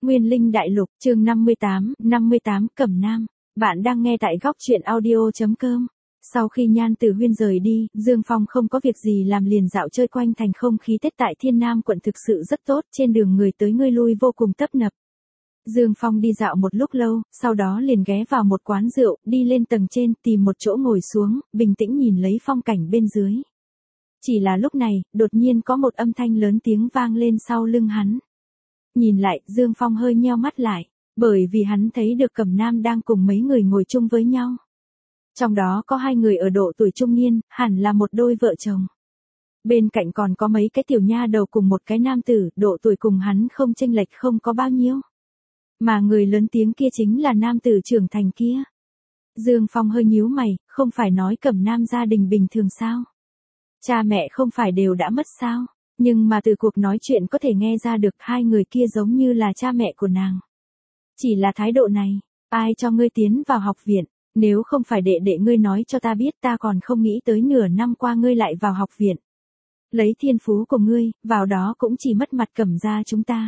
Nguyên Linh Đại Lục, chương 58, Cẩm Nam. Bạn đang nghe tại góc truyện audio.com. Sau khi Nhan Tử Huyên rời đi, Dương Phong không có việc gì làm liền dạo chơi quanh thành. Không khí Tết tại Thiên Nam quận thực sự rất tốt, trên đường người tới người lui vô cùng tấp nập. Dương Phong đi dạo một lúc lâu, sau đó liền ghé vào một quán rượu, đi lên tầng trên, tìm một chỗ ngồi xuống, bình tĩnh nhìn lấy phong cảnh bên dưới. Chỉ là lúc này, đột nhiên có một âm thanh lớn tiếng vang lên sau lưng hắn. Nhìn lại, Dương Phong hơi nheo mắt lại, bởi vì hắn thấy được Cẩm Nam đang cùng mấy người ngồi chung với nhau. Trong đó có hai người ở độ tuổi trung niên, hẳn là một đôi vợ chồng. Bên cạnh còn có mấy cái tiểu nha đầu cùng một cái nam tử, độ tuổi cùng hắn không chênh lệch không có bao nhiêu. Mà người lớn tiếng kia chính là nam tử trưởng thành kia. Dương Phong hơi nhíu mày, không phải nói Cẩm Nam gia đình bình thường sao? Cha mẹ không phải đều đã mất sao? Nhưng mà từ cuộc nói chuyện có thể nghe ra được hai người kia giống như là cha mẹ của nàng. Chỉ là thái độ này, ai cho ngươi tiến vào học viện, nếu không phải đệ đệ ngươi nói cho ta biết ta còn không nghĩ tới nửa năm qua ngươi lại vào học viện. Lấy thiên phú của ngươi, vào đó cũng chỉ mất mặt Cẩm gia chúng ta.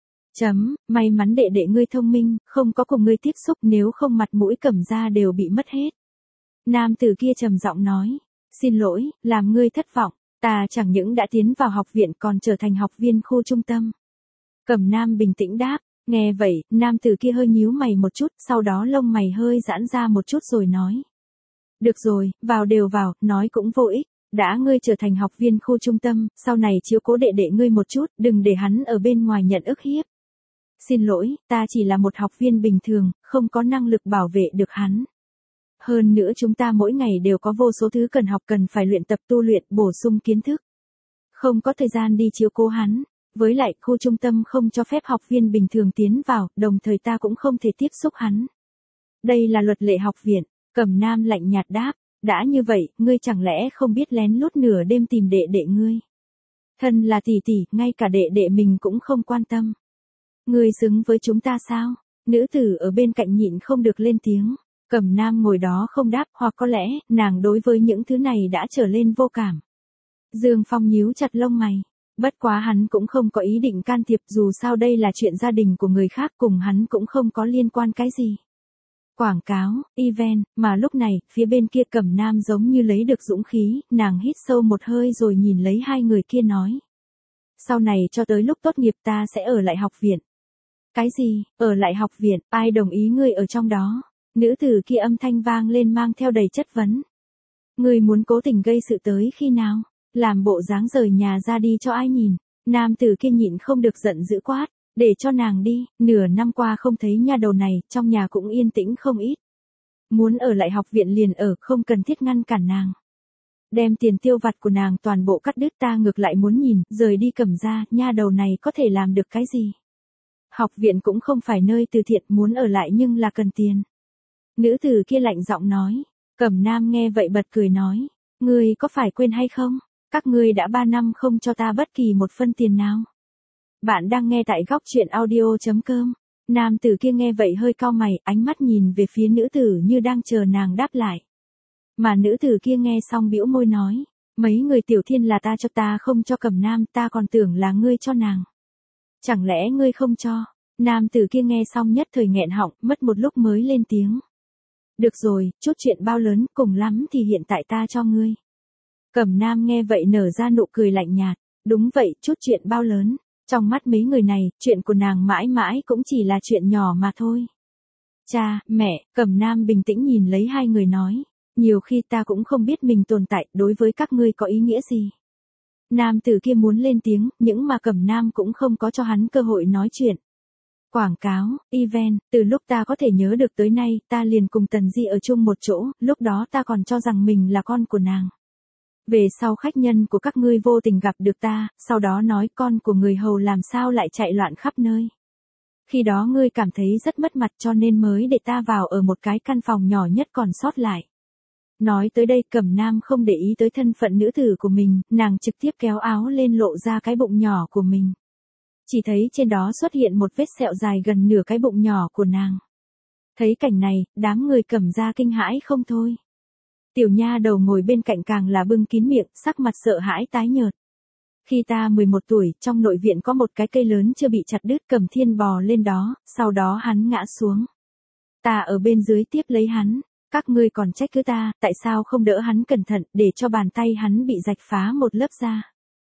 May mắn đệ đệ ngươi thông minh, không có cùng ngươi tiếp xúc, nếu không mặt mũi Cẩm gia đều bị mất hết. Nam tử kia trầm giọng nói, xin lỗi, làm ngươi thất vọng. Ta chẳng những đã tiến vào học viện còn trở thành học viên khu trung tâm. Cẩm Nam bình tĩnh đáp, nghe vậy, nam tử kia hơi nhíu mày một chút, sau đó lông mày hơi giãn ra một chút rồi nói. Được rồi, vào đều vào, nói cũng vô ích, đã ngươi trở thành học viên khu trung tâm, sau này chiếu cố đệ đệ ngươi một chút, đừng để hắn ở bên ngoài nhận ức hiếp. Xin lỗi, ta chỉ là một học viên bình thường, không có năng lực bảo vệ được hắn. Hơn nữa chúng ta mỗi ngày đều có vô số thứ cần học, cần phải luyện tập tu luyện, bổ sung kiến thức. Không có thời gian đi chiếu cố hắn, với lại khu trung tâm không cho phép học viên bình thường tiến vào, đồng thời ta cũng không thể tiếp xúc hắn. Đây là luật lệ học viện, Cẩm Nam lạnh nhạt đáp, đã như vậy, ngươi chẳng lẽ không biết lén lút nửa đêm tìm đệ đệ ngươi. Thân là tỷ tỷ, ngay cả đệ đệ mình cũng không quan tâm. Ngươi xứng với chúng ta sao? Nữ tử ở bên cạnh nhịn không được lên tiếng. Cẩm Nam ngồi đó không đáp, hoặc có lẽ, nàng đối với những thứ này đã trở lên vô cảm. Dương Phong nhíu chặt lông mày. Bất quá hắn cũng không có ý định can thiệp, dù sao đây là chuyện gia đình của người khác, cùng hắn cũng không có liên quan cái gì. Quảng cáo, event, mà lúc này, phía bên kia Cẩm Nam giống như lấy được dũng khí, nàng hít sâu một hơi rồi nhìn lấy hai người kia nói. Sau này cho tới lúc tốt nghiệp ta sẽ ở lại học viện. Cái gì, ở lại học viện, ai đồng ý ngươi ở trong đó? Nữ tử kia âm thanh vang lên mang theo đầy chất vấn. Ngươi muốn cố tình gây sự tới khi nào? Làm bộ dáng rời nhà ra đi cho ai nhìn? Nam tử kia nhịn không được giận dữ quát, để cho nàng đi, nửa năm qua không thấy nha đầu này, trong nhà cũng yên tĩnh không ít. Muốn ở lại học viện liền ở, không cần thiết ngăn cản nàng. Đem tiền tiêu vặt của nàng toàn bộ cắt đứt, ta ngược lại muốn nhìn, rời đi Cẩm gia, nha đầu này có thể làm được cái gì? Học viện cũng không phải nơi từ thiện, muốn ở lại nhưng là cần tiền. Nữ tử kia lạnh giọng nói. Cẩm Nam nghe vậy bật cười nói. Ngươi có phải quên hay không? Các ngươi đã 3 năm không cho ta bất kỳ một phân tiền nào. Bạn đang nghe tại góc truyện audio.com. Nam tử kia nghe vậy hơi cau mày, ánh mắt nhìn về phía nữ tử như đang chờ nàng đáp lại. Mà nữ tử kia nghe xong bĩu môi nói. Mấy người tiểu thiên là ta cho, ta không cho Cẩm Nam, ta còn tưởng là ngươi cho nàng. Chẳng lẽ ngươi không cho? Nam tử kia nghe xong nhất thời nghẹn họng, mất một lúc mới lên tiếng. Được rồi, chút chuyện bao lớn, cùng lắm thì hiện tại ta cho ngươi. Cẩm Nam nghe vậy nở ra nụ cười lạnh nhạt. Đúng vậy, chút chuyện bao lớn. Trong mắt mấy người này, chuyện của nàng mãi mãi cũng chỉ là chuyện nhỏ mà thôi. Cha, mẹ, Cẩm Nam bình tĩnh nhìn lấy hai người nói. Nhiều khi ta cũng không biết mình tồn tại, đối với các ngươi có ý nghĩa gì. Nam tử kia muốn lên tiếng, nhưng mà Cẩm Nam cũng không có cho hắn cơ hội nói chuyện. Quảng cáo, event, từ lúc ta có thể nhớ được tới nay, ta liền cùng Tần Di ở chung một chỗ, lúc đó ta còn cho rằng mình là con của nàng. Về sau khách nhân của các ngươi vô tình gặp được ta, sau đó nói con của người hầu làm sao lại chạy loạn khắp nơi. Khi đó ngươi cảm thấy rất mất mặt cho nên mới để ta vào ở một cái căn phòng nhỏ nhất còn sót lại. Nói tới đây Cẩm Nam không để ý tới thân phận nữ tử của mình, nàng trực tiếp kéo áo lên lộ ra cái bụng nhỏ của mình. Chỉ thấy trên đó xuất hiện một vết sẹo dài gần nửa cái bụng nhỏ của nàng. Thấy cảnh này, đám người Cẩm gia kinh hãi không thôi. Tiểu nha đầu ngồi bên cạnh càng là bưng kín miệng, sắc mặt sợ hãi tái nhợt. Khi ta 11 tuổi, trong nội viện có một cái cây lớn chưa bị chặt đứt, Cẩm Thiên bò lên đó, sau đó hắn ngã xuống. Ta ở bên dưới tiếp lấy hắn. Các ngươi còn trách cứ ta, tại sao không đỡ hắn cẩn thận, để cho bàn tay hắn bị rạch phá một lớp da.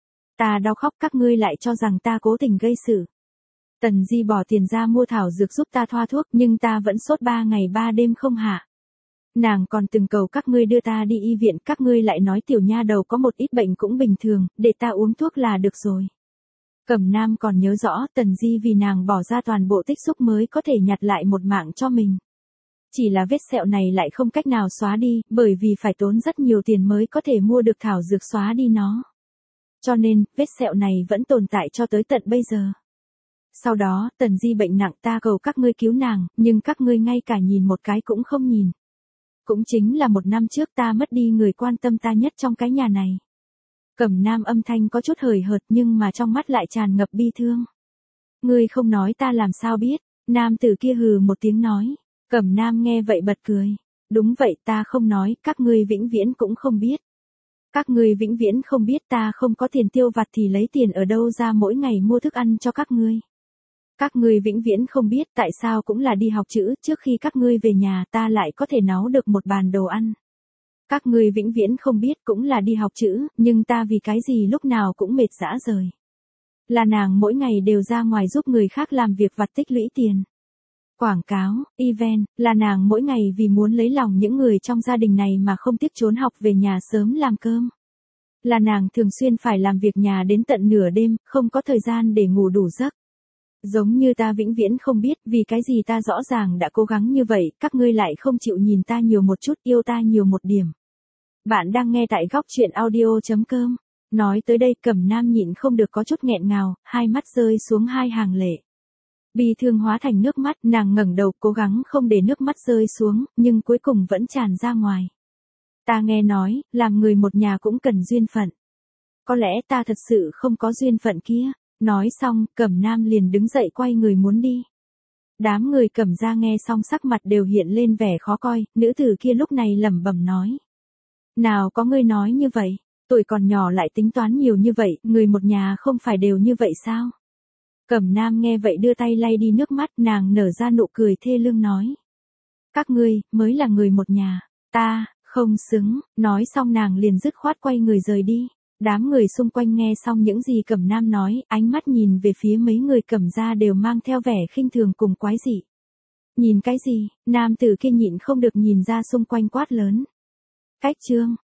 Ta đau khóc, các ngươi lại cho rằng ta cố tình gây sự. Tần Di bỏ tiền ra mua thảo dược giúp ta thoa thuốc, nhưng ta vẫn sốt 3 ngày 3 đêm không hạ. Nàng còn từng cầu các ngươi đưa ta đi y viện, các ngươi lại nói tiểu nha đầu có một ít bệnh cũng bình thường, để ta uống thuốc là được rồi. Cẩm Nam còn nhớ rõ, Tần Di vì nàng bỏ ra toàn bộ tích xúc mới có thể nhặt lại một mạng cho mình. Chỉ là vết sẹo này lại không cách nào xóa đi, bởi vì phải tốn rất nhiều tiền mới có thể mua được thảo dược xóa đi nó. Cho nên, vết sẹo này vẫn tồn tại cho tới tận bây giờ. Sau đó, Tần Di bệnh nặng, ta cầu các ngươi cứu nàng, nhưng các ngươi ngay cả nhìn một cái cũng không nhìn. Cũng chính là 1 năm trước ta mất đi người quan tâm ta nhất trong cái nhà này. Cẩm Nam âm thanh có chút hời hợt nhưng mà trong mắt lại tràn ngập bi thương. Ngươi không nói ta làm sao biết, nam tử kia hừ một tiếng nói. Cẩm Nam nghe vậy bật cười. Đúng vậy, ta không nói, các ngươi vĩnh viễn cũng không biết. Các ngươi vĩnh viễn không biết ta không có tiền tiêu vặt thì lấy tiền ở đâu ra mỗi ngày mua thức ăn cho các ngươi. Các ngươi vĩnh viễn không biết tại sao cũng là đi học chữ, trước khi các ngươi về nhà ta lại có thể nấu được một bàn đồ ăn. Các ngươi vĩnh viễn không biết cũng là đi học chữ, nhưng ta vì cái gì lúc nào cũng mệt rã rời. Là nàng mỗi ngày đều ra ngoài giúp người khác làm việc vặt tích lũy tiền. Quảng cáo, event, là nàng mỗi ngày vì muốn lấy lòng những người trong gia đình này mà không tiếc trốn học về nhà sớm làm cơm. Là nàng thường xuyên phải làm việc nhà đến tận nửa đêm, không có thời gian để ngủ đủ giấc. Giống như ta vĩnh viễn không biết vì cái gì ta rõ ràng đã cố gắng như vậy, các ngươi lại không chịu nhìn ta nhiều một chút, yêu ta nhiều một điểm. Bạn đang nghe tại góc truyện audio.com. Nói tới đây, Cẩm Nam nhịn không được có chút nghẹn ngào, hai mắt rơi xuống 2 hàng lệ. Bi thương hóa thành nước mắt, nàng ngẩng đầu cố gắng không để nước mắt rơi xuống, nhưng cuối cùng vẫn tràn ra ngoài. Ta nghe nói, làm người một nhà cũng cần duyên phận. Có lẽ ta thật sự không có duyên phận kia. Nói xong, Cẩm Nam liền đứng dậy quay người muốn đi. Đám người Cẩm gia nghe xong sắc mặt đều hiện lên vẻ khó coi, nữ tử kia lúc này lẩm bẩm nói. Nào có ngươi nói như vậy, tuổi còn nhỏ lại tính toán nhiều như vậy, người một nhà không phải đều như vậy sao? Cẩm Nam nghe vậy đưa tay lay đi nước mắt, nàng nở ra nụ cười thê lương nói. Các ngươi, mới là người một nhà, ta, không xứng, nói xong nàng liền dứt khoát quay người rời đi. Đám người xung quanh nghe xong những gì Cẩm Nam nói, ánh mắt nhìn về phía mấy người Cẩm gia đều mang theo vẻ khinh thường cùng quái dị. Nhìn cái gì, nam tử kia nhịn không được nhìn ra xung quanh quát lớn. Cách chương.